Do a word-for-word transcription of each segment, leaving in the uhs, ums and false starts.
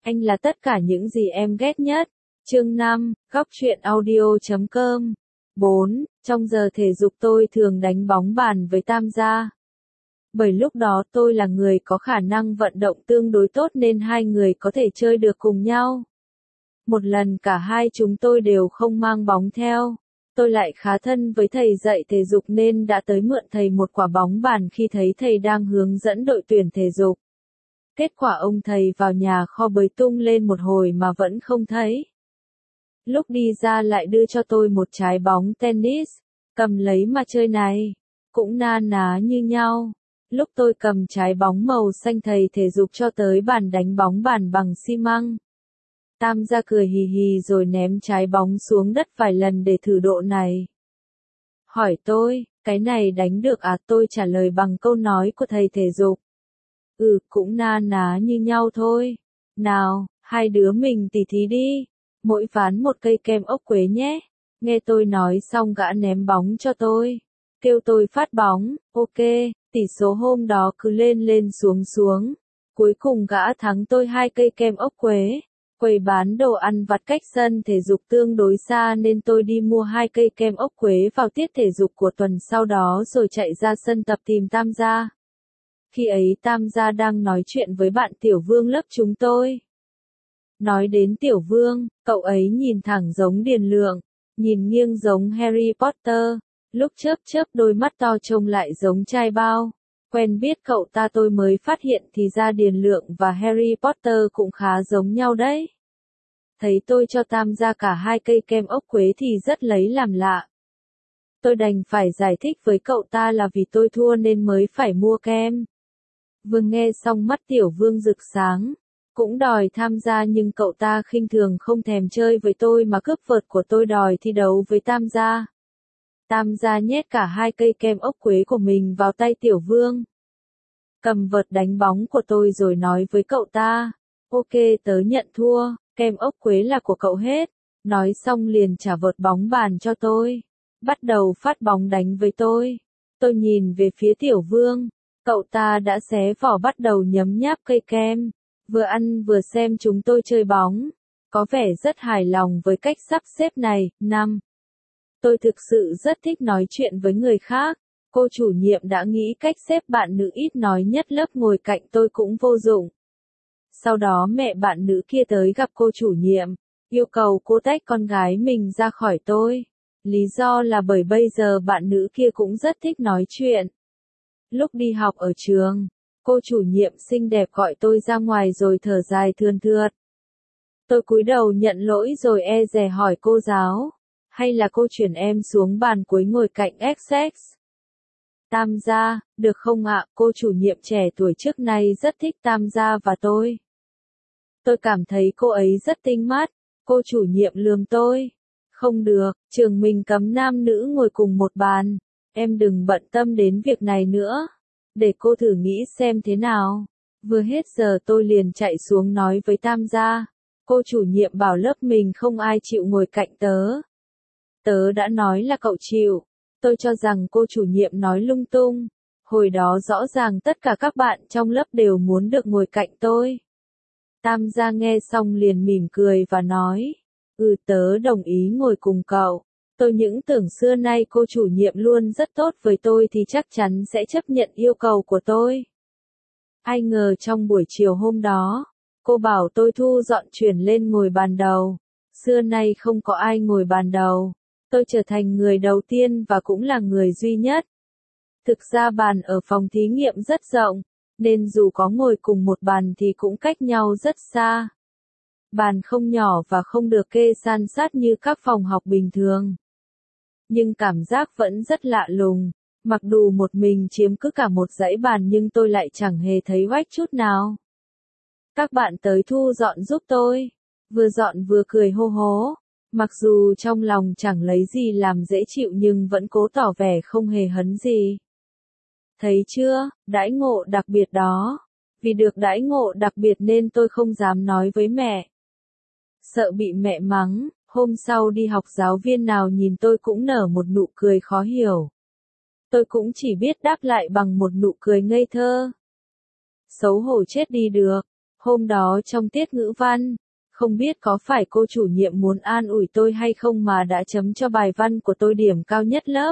Anh là tất cả những gì em ghét nhất. Chương năm, góc truyện audio chấm com. bốn. Trong giờ thể dục tôi thường đánh bóng bàn với Tam gia. Bởi lúc đó tôi là người có khả năng vận động tương đối tốt nên hai người có thể chơi được cùng nhau. Một lần cả hai chúng tôi đều không mang bóng theo. Tôi lại khá thân với thầy dạy thể dục nên đã tới mượn thầy một quả bóng bàn khi thấy thầy đang hướng dẫn đội tuyển thể dục. Kết quả ông thầy vào nhà kho bới tung lên một hồi mà vẫn không thấy. Lúc đi ra lại đưa cho tôi một trái bóng tennis, cầm lấy mà chơi này, cũng na ná như nhau. Lúc tôi cầm trái bóng màu xanh thầy thể dục cho tới bàn đánh bóng bàn bằng xi măng. Tam gia cười hì hì rồi ném trái bóng xuống đất vài lần để thử độ này. Hỏi tôi, cái này đánh được à? Tôi trả lời bằng câu nói của thầy thể dục. Ừ, cũng na ná như nhau thôi. Nào, hai đứa mình tỉ thí đi. Mỗi ván một cây kem ốc quế nhé. Nghe tôi nói xong gã ném bóng cho tôi. Kêu tôi phát bóng, ok, tỷ số hôm đó cứ lên lên xuống xuống. Cuối cùng gã thắng tôi hai cây kem ốc quế. Quầy bán đồ ăn vặt cách sân thể dục tương đối xa nên tôi đi mua hai cây kem ốc quế vào tiết thể dục của tuần sau đó rồi chạy ra sân tập tìm Tam gia. Khi ấy Tam gia đang nói chuyện với bạn Tiểu Vương lớp chúng tôi. Nói đến Tiểu Vương, cậu ấy nhìn thẳng giống Điền Lượng, nhìn nghiêng giống Harry Potter, lúc chớp chớp đôi mắt to trông lại giống trai bao. Quen biết cậu ta tôi mới phát hiện thì ra Điền Lượng và Harry Potter cũng khá giống nhau đấy. Thấy tôi cho Tam gia cả hai cây kem ốc quế thì rất lấy làm lạ. Tôi đành phải giải thích với cậu ta là vì tôi thua nên mới phải mua kem. Vừa nghe xong mắt Tiểu Vương rực sáng, cũng đòi tham gia nhưng cậu ta khinh thường không thèm chơi với tôi mà cướp vợt của tôi đòi thi đấu với Tam gia. Tam gia nhét cả hai cây kem ốc quế của mình vào tay Tiểu Vương. Cầm vợt đánh bóng của tôi rồi nói với cậu ta, ok tớ nhận thua, kem ốc quế là của cậu hết. Nói xong liền trả vợt bóng bàn cho tôi. Bắt đầu phát bóng đánh với tôi. Tôi nhìn về phía Tiểu Vương. Cậu ta đã xé vỏ bắt đầu nhấm nháp cây kem. Vừa ăn vừa xem chúng tôi chơi bóng. Có vẻ rất hài lòng với cách sắp xếp này. năm. Tôi thực sự rất thích nói chuyện với người khác. Cô chủ nhiệm đã nghĩ cách xếp bạn nữ ít nói nhất lớp ngồi cạnh tôi cũng vô dụng. Sau đó mẹ bạn nữ kia tới gặp cô chủ nhiệm, yêu cầu cô tách con gái mình ra khỏi tôi. Lý do là bởi bây giờ bạn nữ kia cũng rất thích nói chuyện. Lúc đi học ở trường, cô chủ nhiệm xinh đẹp gọi tôi ra ngoài rồi thở dài thườn thượt. Tôi cúi đầu nhận lỗi rồi e dè hỏi cô giáo, hay là cô chuyển em xuống bàn cuối ngồi cạnh ích ích. Tam gia, được không ạ? Cô chủ nhiệm trẻ tuổi trước nay rất thích Tam gia và tôi. Tôi cảm thấy cô ấy rất tinh mắt. Cô chủ nhiệm lườm tôi. Không được, trường mình cấm nam nữ ngồi cùng một bàn. Em đừng bận tâm đến việc này nữa. Để cô thử nghĩ xem thế nào. Vừa hết giờ tôi liền chạy xuống nói với Tam gia. Cô chủ nhiệm bảo lớp mình không ai chịu ngồi cạnh tớ. Tớ đã nói là cậu chịu. Tôi cho rằng cô chủ nhiệm nói lung tung. Hồi đó rõ ràng tất cả các bạn trong lớp đều muốn được ngồi cạnh tôi. Tam gia nghe xong liền mỉm cười và nói, ừ tớ đồng ý ngồi cùng cậu. Tôi những tưởng xưa nay cô chủ nhiệm luôn rất tốt với tôi thì chắc chắn sẽ chấp nhận yêu cầu của tôi. Ai ngờ trong buổi chiều hôm đó, cô bảo tôi thu dọn chuyển lên ngồi bàn đầu. Xưa nay không có ai ngồi bàn đầu. Tôi trở thành người đầu tiên và cũng là người duy nhất. Thực ra bàn ở phòng thí nghiệm rất rộng, nên dù có ngồi cùng một bàn thì cũng cách nhau rất xa. Bàn không nhỏ và không được kê san sát như các phòng học bình thường. Nhưng cảm giác vẫn rất lạ lùng, mặc dù một mình chiếm cứ cả một dãy bàn nhưng tôi lại chẳng hề thấy oách chút nào. Các bạn tới thu dọn giúp tôi, vừa dọn vừa cười hô hố. Mặc dù trong lòng chẳng lấy gì làm dễ chịu nhưng vẫn cố tỏ vẻ không hề hấn gì. Thấy chưa, đãi ngộ đặc biệt đó. Vì được đãi ngộ đặc biệt nên tôi không dám nói với mẹ. Sợ bị mẹ mắng, hôm sau đi học giáo viên nào nhìn tôi cũng nở một nụ cười khó hiểu. Tôi cũng chỉ biết đáp lại bằng một nụ cười ngây thơ. Xấu hổ chết đi được. Hôm đó trong tiết ngữ văn, không biết có phải cô chủ nhiệm muốn an ủi tôi hay không mà đã chấm cho bài văn của tôi điểm cao nhất lớp.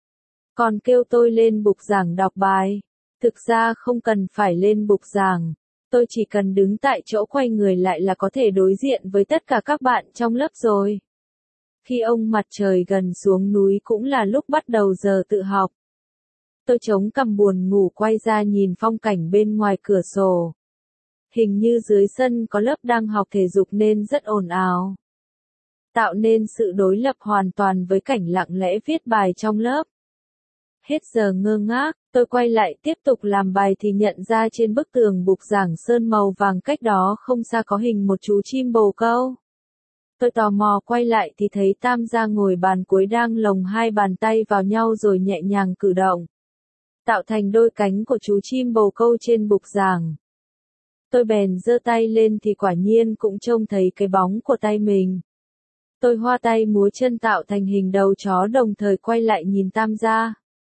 Còn kêu tôi lên bục giảng đọc bài. Thực ra không cần phải lên bục giảng. Tôi chỉ cần đứng tại chỗ quay người lại là có thể đối diện với tất cả các bạn trong lớp rồi. Khi ông mặt trời gần xuống núi cũng là lúc bắt đầu giờ tự học. Tôi chống cằm buồn ngủ quay ra nhìn phong cảnh bên ngoài cửa sổ. Hình như dưới sân có lớp đang học thể dục nên rất ồn ào. Tạo nên sự đối lập hoàn toàn với cảnh lặng lẽ viết bài trong lớp. Hết giờ ngơ ngác, tôi quay lại tiếp tục làm bài thì nhận ra trên bức tường bục giảng sơn màu vàng cách đó không xa có hình một chú chim bồ câu. Tôi tò mò quay lại thì thấy Tam gia ngồi bàn cuối đang lồng hai bàn tay vào nhau rồi nhẹ nhàng cử động, tạo thành đôi cánh của chú chim bồ câu trên bục giảng. Tôi bèn giơ tay lên thì quả nhiên cũng trông thấy cái bóng của tay mình. Tôi hoa tay múa chân tạo thành hình đầu chó đồng thời quay lại nhìn Tam gia.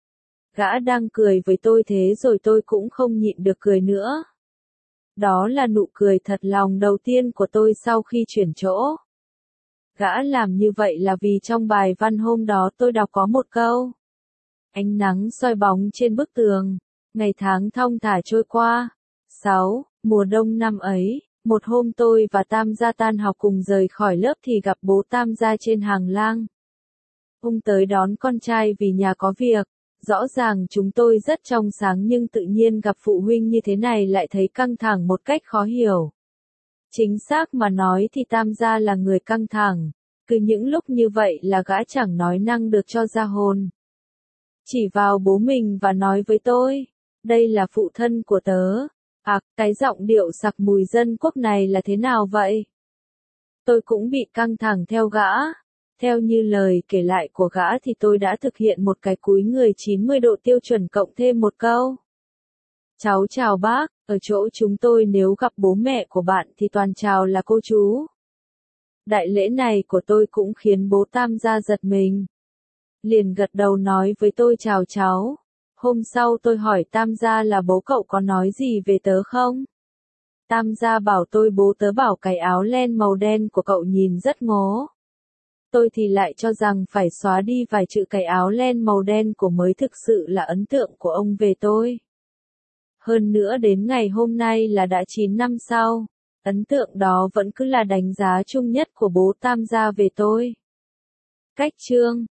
Gã đang cười với tôi thế rồi tôi cũng không nhịn được cười nữa. Đó là nụ cười thật lòng đầu tiên của tôi sau khi chuyển chỗ. Gã làm như vậy là vì trong bài văn hôm đó tôi đọc có một câu. Ánh nắng soi bóng trên bức tường, ngày tháng thong thả trôi qua. sáu. Mùa đông năm ấy, một hôm tôi và Tam gia tan học cùng rời khỏi lớp thì gặp bố Tam gia trên hàng lang. Ông tới đón con trai vì nhà có việc. Rõ ràng chúng tôi rất trong sáng nhưng tự nhiên gặp phụ huynh như thế này lại thấy căng thẳng một cách khó hiểu. Chính xác mà nói thì Tam gia là người căng thẳng. Cứ những lúc như vậy là gã chẳng nói năng được cho ra hồn. Chỉ vào bố mình và nói với tôi, đây là phụ thân của tớ. À, cái giọng điệu sặc mùi dân quốc này là thế nào vậy? Tôi cũng bị căng thẳng theo gã. Theo như lời kể lại của gã thì tôi đã thực hiện một cái cúi người chín mươi độ tiêu chuẩn cộng thêm một câu. Cháu chào bác, ở chỗ chúng tôi nếu gặp bố mẹ của bạn thì toàn chào là cô chú. Đại lễ này của tôi cũng khiến bố Tam gia giật mình. Liền gật đầu nói với tôi chào cháu. Hôm sau tôi hỏi Tam gia là bố cậu có nói gì về tớ không? Tam gia bảo tôi bố tớ bảo cái áo len màu đen của cậu nhìn rất ngố. Tôi thì lại cho rằng phải xóa đi vài chữ cái áo len màu đen của mới thực sự là ấn tượng của ông về tôi. Hơn nữa đến ngày hôm nay là đã chín năm sau, ấn tượng đó vẫn cứ là đánh giá chung nhất của bố Tam gia về tôi. Cách chương